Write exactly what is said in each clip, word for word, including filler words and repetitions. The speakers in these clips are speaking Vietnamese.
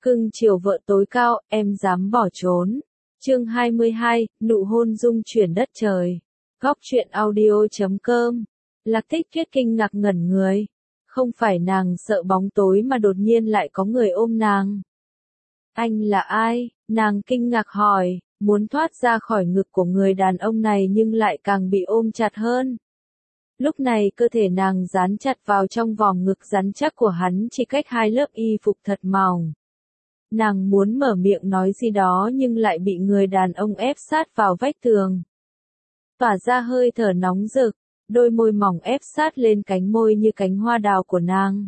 Cưng chiều vợ tối cao, em dám bỏ trốn. Chương hai mươi hai, nụ hôn dung chuyển đất trời. Góc truyện audio chấm com. Lạc Thích Tuyết kinh ngạc ngẩn người. Không phải nàng sợ bóng tối mà đột nhiên lại có người ôm nàng. Anh là ai? Nàng kinh ngạc hỏi, muốn thoát ra khỏi ngực của người đàn ông này nhưng lại càng bị ôm chặt hơn. Lúc này cơ thể nàng dán chặt vào trong vòng ngực rắn chắc của hắn chỉ cách hai lớp y phục thật mỏng. Nàng muốn mở miệng nói gì đó nhưng lại bị người đàn ông ép sát vào vách tường. Tỏa ra hơi thở nóng rực, đôi môi mỏng ép sát lên cánh môi như cánh hoa đào của nàng.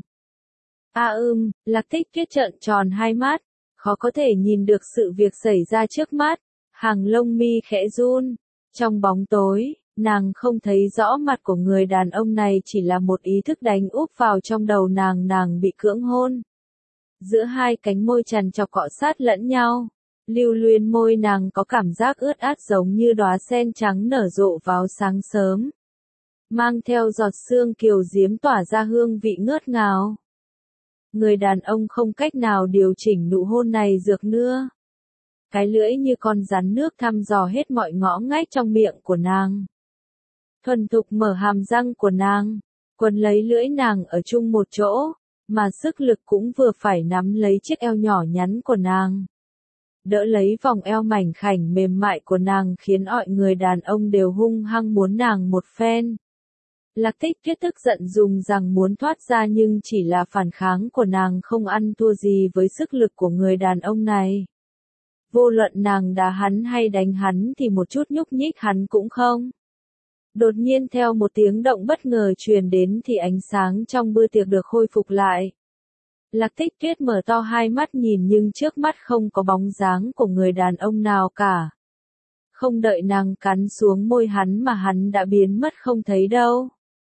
A ưm, Lạc Thích Tuyết trợn tròn hai mắt, khó có thể nhìn được sự việc xảy ra trước mắt, hàng lông mi khẽ run. Trong bóng tối, nàng không thấy rõ mặt của người đàn ông này, chỉ là một ý thức đánh úp vào trong đầu nàng nàng bị cưỡng hôn. Giữa hai cánh môi trằn trọc cọ sát lẫn nhau, lưu luyến môi nàng có cảm giác ướt át giống như đóa sen trắng nở rộ vào sáng sớm. Mang theo giọt sương kiều diễm tỏa ra hương vị ngớt ngào. Người đàn ông không cách nào điều chỉnh nụ hôn này dược nữa. Cái lưỡi như con rắn nước thăm dò hết mọi ngõ ngách trong miệng của nàng. Thuần thục mở hàm răng của nàng, quấn lấy lưỡi nàng ở chung một chỗ, mà sức lực cũng vừa phải nắm lấy chiếc eo nhỏ nhắn của nàng. Đỡ lấy vòng eo mảnh khảnh mềm mại của nàng khiến mọi người đàn ông đều hung hăng muốn nàng một phen. Lạc Thích Tuyết tức giận dùng rằng muốn thoát ra nhưng chỉ là phản kháng của nàng không ăn thua gì với sức lực của người đàn ông này. Vô luận nàng đá hắn hay đánh hắn thì một chút nhúc nhích hắn cũng không. Đột nhiên theo một tiếng động bất ngờ truyền đến thì ánh sáng trong bữa tiệc được khôi phục lại. Lạc Thích Tuyết mở to hai mắt nhìn nhưng trước mắt không có bóng dáng của người đàn ông nào cả. Không đợi nàng cắn xuống môi hắn mà hắn đã biến mất không thấy đâu.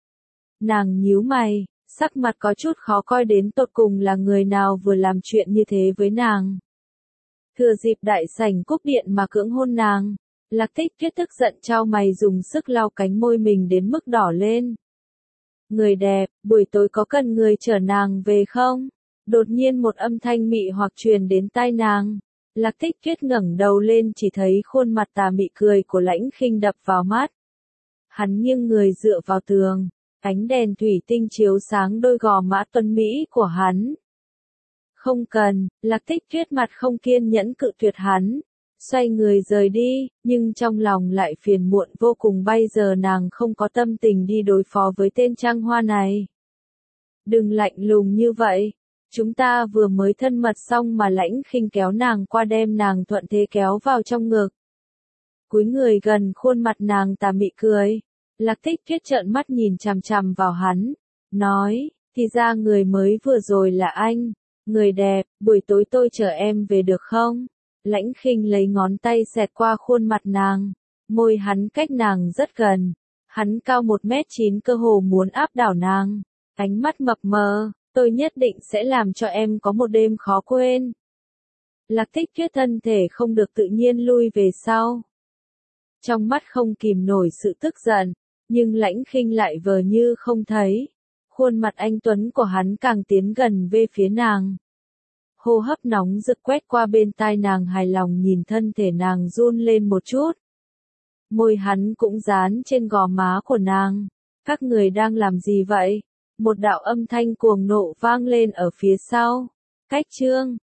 Nàng nhíu mày, sắc mặt có chút khó coi đến tột cùng là người nào vừa làm chuyện như thế với nàng. Thừa dịp đại sảnh cúp điện mà cưỡng hôn nàng, Lạc Thích Tuyết tức giận chau mày dùng sức lau cánh môi mình đến mức đỏ lên. Người đẹp, buổi tối có cần người chở nàng về không? Đột nhiên một âm thanh mị hoặc truyền đến tai nàng. Lạc Thích Tuyết ngẩng đầu lên chỉ thấy khuôn mặt tà mị cười của Lãnh Khinh đập vào mắt. Hắn nghiêng người dựa vào tường, ánh đèn thủy tinh chiếu sáng đôi gò má tuấn mỹ của hắn. Không cần, Lạc Thích Tuyết mặt không kiên nhẫn cự tuyệt hắn, xoay người rời đi, nhưng trong lòng lại phiền muộn vô cùng, bây giờ nàng không có tâm tình đi đối phó với tên trăng hoa này. Đừng lạnh lùng như vậy, chúng ta vừa mới thân mật xong mà Lãnh Khinh kéo nàng qua đem nàng thuận thế kéo vào trong ngực. Cúi người gần khuôn mặt nàng tà mị cười, Lạc Thích Tuyết trợn mắt nhìn chằm chằm vào hắn, nói, thì ra người mới vừa rồi là anh, người đẹp, buổi tối tôi chở em về được không? Lãnh Khinh lấy ngón tay xẹt qua khuôn mặt nàng, môi hắn cách nàng rất gần, hắn cao một mét chín cơ hồ muốn áp đảo nàng, ánh mắt mập mờ, tôi nhất định sẽ làm cho em có một đêm khó quên. Lạc Thích Tuyết thân thể không được tự nhiên lui về sau. Trong mắt không kìm nổi sự tức giận, nhưng Lãnh Khinh lại vờ như không thấy. Khuôn mặt anh tuấn của hắn càng tiến gần về phía nàng. Hô hấp nóng rực quét qua bên tai nàng, hài lòng nhìn thân thể nàng run lên một chút. Môi hắn cũng dán trên gò má của nàng. Các người đang làm gì vậy? Một đạo âm thanh cuồng nộ vang lên ở phía sau. Cách chương